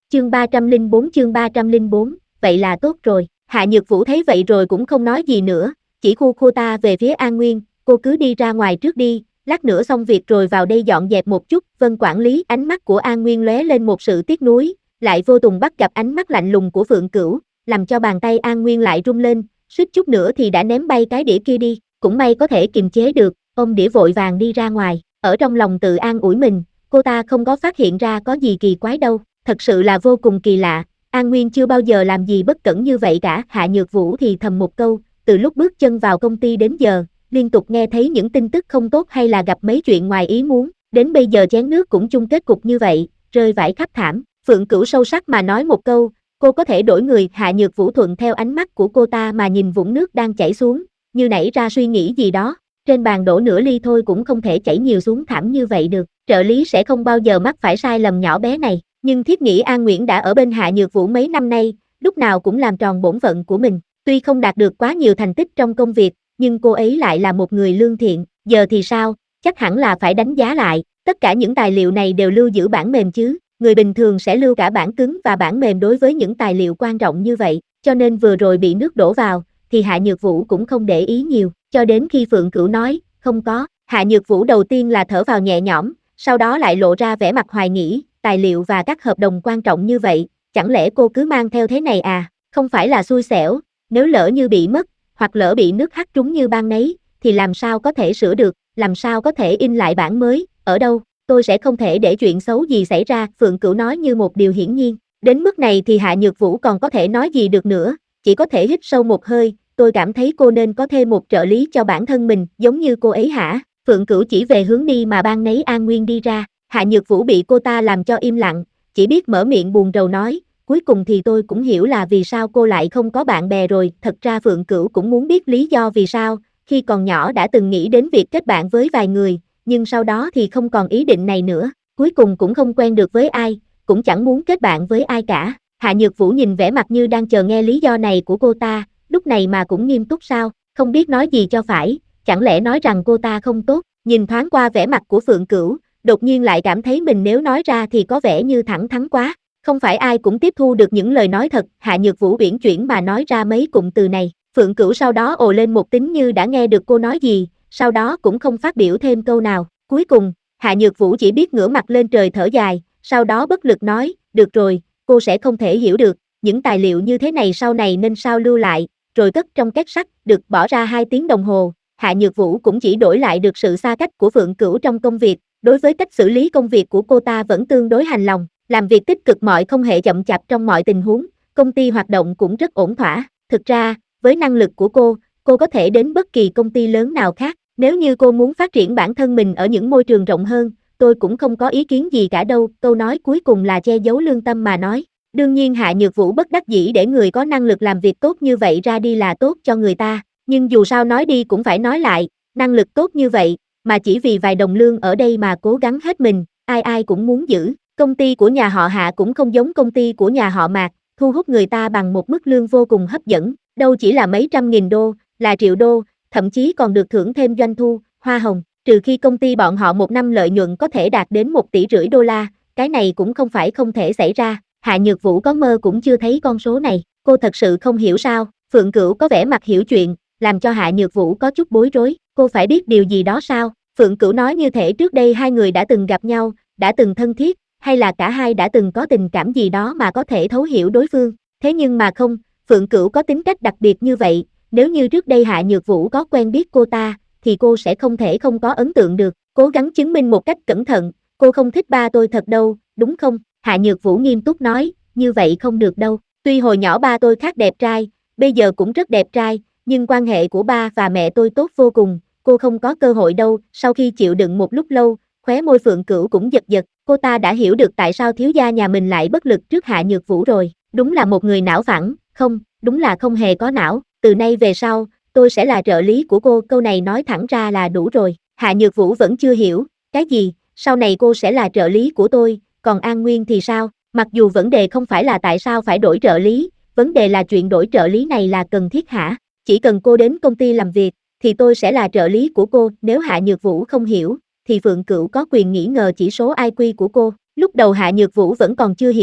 chương 304, vậy là tốt rồi. Hạ Nhược Vũ thấy vậy rồi cũng không nói gì nữa, chỉ khu cô ta về phía An Nguyên, cô cứ đi ra ngoài trước đi, lát nữa xong việc rồi vào đây dọn dẹp một chút. Vân quản lý. Ánh mắt của An Nguyên lóe lên một sự tiếc nuối, lại vô tùng bắt gặp ánh mắt lạnh lùng của Phượng Cửu, làm cho bàn tay An Nguyên lại rung lên, suýt chút nữa thì đã ném bay cái đĩa kia đi, cũng may có thể kiềm chế được, ôm đĩa vội vàng đi ra ngoài, ở trong lòng tự an ủi mình, cô ta không có phát hiện ra có gì kỳ quái đâu, thật sự là vô cùng kỳ lạ, An Nguyên chưa bao giờ làm gì bất cẩn như vậy cả. Hạ Nhược Vũ thì thầm một câu, từ lúc bước chân vào công ty đến giờ, liên tục nghe thấy những tin tức không tốt hay là gặp mấy chuyện ngoài ý muốn, đến bây giờ chén nước cũng chung kết cục như vậy, rơi vãi khắp thảm. Phượng Cửu sâu sắc mà nói một câu, cô có thể đổi người. Hạ Nhược Vũ thuận theo ánh mắt của cô ta mà nhìn vũng nước đang chảy xuống, như nảy ra suy nghĩ gì đó, trên bàn đổ nửa ly thôi cũng không thể chảy nhiều xuống thảm như vậy được, trợ lý sẽ không bao giờ mắc phải sai lầm nhỏ bé này, nhưng thiếp nghĩ An Nguyễn đã ở bên Hạ Nhược Vũ mấy năm nay, lúc nào cũng làm tròn bổn phận của mình, tuy không đạt được quá nhiều thành tích trong công việc, nhưng cô ấy lại là một người lương thiện, giờ thì sao, chắc hẳn là phải đánh giá lại, tất cả những tài liệu này đều lưu giữ bản mềm chứ, người bình thường sẽ lưu cả bản cứng và bản mềm đối với những tài liệu quan trọng như vậy, cho nên vừa rồi bị nước đổ vào, thì Hạ Nhược Vũ cũng không để ý nhiều, cho đến khi Phượng Cửu nói, không có, Hạ Nhược Vũ đầu tiên là thở vào nhẹ nhõm, sau đó lại lộ ra vẻ mặt hoài nghi, tài liệu và các hợp đồng quan trọng như vậy, chẳng lẽ cô cứ mang theo thế này à, không phải là xui xẻo, nếu lỡ như bị mất, hoặc lỡ bị nước hắt trúng như ban nấy, thì làm sao có thể sửa được, làm sao có thể in lại bản mới, ở đâu, tôi sẽ không thể để chuyện xấu gì xảy ra, Phượng Cửu nói như một điều hiển nhiên, đến mức này thì Hạ Nhược Vũ còn có thể nói gì được nữa, chỉ có thể hít sâu một hơi, tôi cảm thấy cô nên có thêm một trợ lý cho bản thân mình, giống như cô ấy hả, Phượng Cửu chỉ về hướng đi mà ban nấy An Nguyên đi ra, Hạ Nhược Vũ bị cô ta làm cho im lặng, chỉ biết mở miệng buồn rầu nói, cuối cùng thì tôi cũng hiểu là vì sao cô lại không có bạn bè rồi, thật ra Phượng Cửu cũng muốn biết lý do vì sao, khi còn nhỏ đã từng nghĩ đến việc kết bạn với vài người, nhưng sau đó thì không còn ý định này nữa, cuối cùng cũng không quen được với ai, cũng chẳng muốn kết bạn với ai cả. Hạ Nhược Vũ nhìn vẻ mặt như đang chờ nghe lý do này của cô ta, lúc này mà cũng nghiêm túc sao, không biết nói gì cho phải, chẳng lẽ nói rằng cô ta không tốt, nhìn thoáng qua vẻ mặt của Phượng Cửu, đột nhiên lại cảm thấy mình nếu nói ra thì có vẻ như thẳng thắn quá, không phải ai cũng tiếp thu được những lời nói thật. Hạ Nhược Vũ uyển chuyển mà nói ra mấy cụm từ này, Phượng Cửu sau đó ồ lên một tiếng như đã nghe được cô nói gì, sau đó cũng không phát biểu thêm câu nào, cuối cùng, Hạ Nhược Vũ chỉ biết ngửa mặt lên trời thở dài, sau đó bất lực nói, được rồi, cô sẽ không thể hiểu được, những tài liệu như thế này sau này nên sao lưu lại, rồi cất trong két sắt, được bỏ ra 2 tiếng đồng hồ, Hạ Nhược Vũ cũng chỉ đổi lại được sự xa cách của Phượng Cửu trong công việc, đối với cách xử lý công việc của cô ta vẫn tương đối hài lòng, làm việc tích cực mọi không hề chậm chạp trong mọi tình huống, công ty hoạt động cũng rất ổn thỏa, thực ra, với năng lực của cô có thể đến bất kỳ công ty lớn nào khác, nếu như cô muốn phát triển bản thân mình ở những môi trường rộng hơn, tôi cũng không có ý kiến gì cả đâu, câu nói cuối cùng là che giấu lương tâm mà nói. Đương nhiên Hạ Nhược Vũ bất đắc dĩ để người có năng lực làm việc tốt như vậy ra đi là tốt cho người ta, nhưng dù sao nói đi cũng phải nói lại, năng lực tốt như vậy, mà chỉ vì vài đồng lương ở đây mà cố gắng hết mình, ai ai cũng muốn giữ. Công ty của nhà họ Hạ cũng không giống công ty của nhà họ Mạc, thu hút người ta bằng một mức lương vô cùng hấp dẫn, đâu chỉ là mấy trăm nghìn đô, là triệu đô, thậm chí còn được thưởng thêm doanh thu, hoa hồng, trừ khi công ty bọn họ một năm lợi nhuận có thể đạt đến 1,5 tỷ đô la, cái này cũng không phải không thể xảy ra. Hạ Nhược Vũ có mơ cũng chưa thấy con số này, cô thật sự không hiểu sao, Phượng Cửu có vẻ mặt hiểu chuyện, làm cho Hạ Nhược Vũ có chút bối rối, cô phải biết điều gì đó sao, Phượng Cửu nói như thể trước đây hai người đã từng gặp nhau, đã từng thân thiết, hay là cả hai đã từng có tình cảm gì đó mà có thể thấu hiểu đối phương, thế nhưng mà không, Phượng Cửu có tính cách đặc biệt như vậy, nếu như trước đây Hạ Nhược Vũ có quen biết cô ta, thì cô sẽ không thể không có ấn tượng được, cố gắng chứng minh một cách cẩn thận, cô không thích ba tôi thật đâu, đúng không? Hạ Nhược Vũ nghiêm túc nói, như vậy không được đâu, tuy hồi nhỏ ba tôi khác đẹp trai, bây giờ cũng rất đẹp trai, nhưng quan hệ của ba và mẹ tôi tốt vô cùng, cô không có cơ hội đâu. Sau khi chịu đựng một lúc lâu, khóe môi Phượng Cửu cũng giật giật, cô ta đã hiểu được tại sao thiếu gia nhà mình lại bất lực trước Hạ Nhược Vũ rồi, đúng là một người não phẳng, không, đúng là không hề có não, từ nay về sau, tôi sẽ là trợ lý của cô, câu này nói thẳng ra là đủ rồi. Hạ Nhược Vũ vẫn chưa hiểu, cái gì, sau này cô sẽ là trợ lý của tôi, còn An Nguyên thì sao, mặc dù vấn đề không phải là tại sao phải đổi trợ lý, vấn đề là chuyện đổi trợ lý này là cần thiết hả, chỉ cần cô đến công ty làm việc, thì tôi sẽ là trợ lý của cô, nếu Hạ Nhược Vũ không hiểu, thì Phượng Cửu có quyền nghi ngờ chỉ số IQ của cô, lúc đầu Hạ Nhược Vũ vẫn còn chưa hiểu,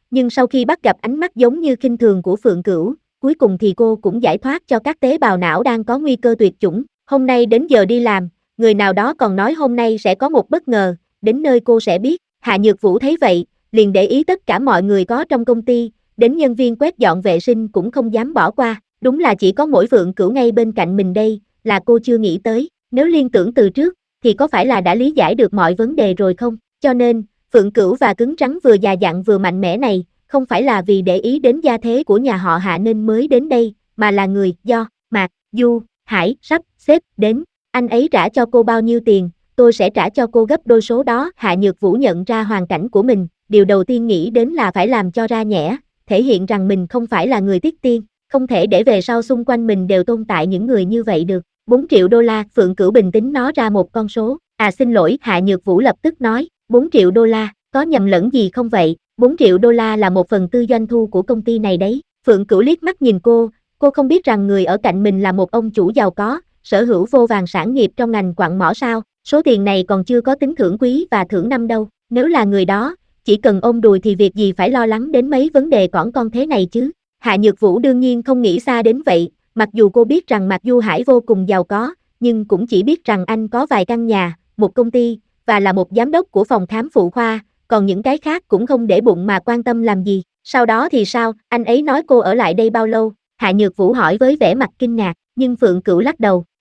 nhưng sau khi bắt gặp ánh mắt giống như khinh thường của Phượng Cửu, cuối cùng thì cô cũng giải thoát cho các tế bào não đang có nguy cơ tuyệt chủng. Hôm nay đến giờ đi làm, người nào đó còn nói hôm nay sẽ có một bất ngờ, đến nơi cô sẽ biết. Hạ Nhược Vũ thấy vậy, liền để ý tất cả mọi người có trong công ty, đến nhân viên quét dọn vệ sinh cũng không dám bỏ qua, đúng là chỉ có mỗi Phượng Cửu ngay bên cạnh mình đây, là cô chưa nghĩ tới, nếu liên tưởng từ trước, thì có phải là đã lý giải được mọi vấn đề rồi không? Cho nên, Phượng Cửu và cứng rắn vừa già dặn vừa mạnh mẽ này, không phải là vì để ý đến gia thế của nhà họ Hạ nên mới đến đây, mà là người do Mạc Du Hải sắp xếp đến. Anh ấy trả cho cô bao nhiêu tiền, tôi sẽ trả cho cô gấp đôi số đó. Hạ Nhược Vũ nhận ra hoàn cảnh của mình, điều đầu tiên nghĩ đến là phải làm cho ra nhẽ, thể hiện rằng mình không phải là người tiếc tiên, không thể để về sau xung quanh mình đều tồn tại những người như vậy được. 4 triệu đô la, Phượng Cửu bình tĩnh nói ra một con số. Xin lỗi, Hạ Nhược Vũ lập tức nói, 4 triệu đô la, có nhầm lẫn gì không vậy? 4 triệu đô la là 1/4 doanh thu của công ty này đấy. Phượng Cửu liếc mắt nhìn cô không biết rằng người ở cạnh mình là một ông chủ giàu có, sở hữu vô vàn sản nghiệp trong ngành quặng mỏ sao? Số tiền này còn chưa có tính thưởng quý và thưởng năm đâu. Nếu là người đó, chỉ cần ôm đùi thì việc gì phải lo lắng đến mấy vấn đề cỏn con thế này chứ? Hạ Nhược Vũ đương nhiên không nghĩ xa đến vậy, mặc dù cô biết rằng Mạc Du Hải vô cùng giàu có, nhưng cũng chỉ biết rằng anh có vài căn nhà, một công ty, và là một giám đốc của phòng khám phụ khoa, còn những cái khác cũng không để bụng mà quan tâm làm gì. Sau đó thì sao, anh ấy nói cô ở lại đây bao lâu? Hạ Nhược Vũ hỏi với vẻ mặt kinh ngạc, nhưng Phượng Cửu lắc đầu,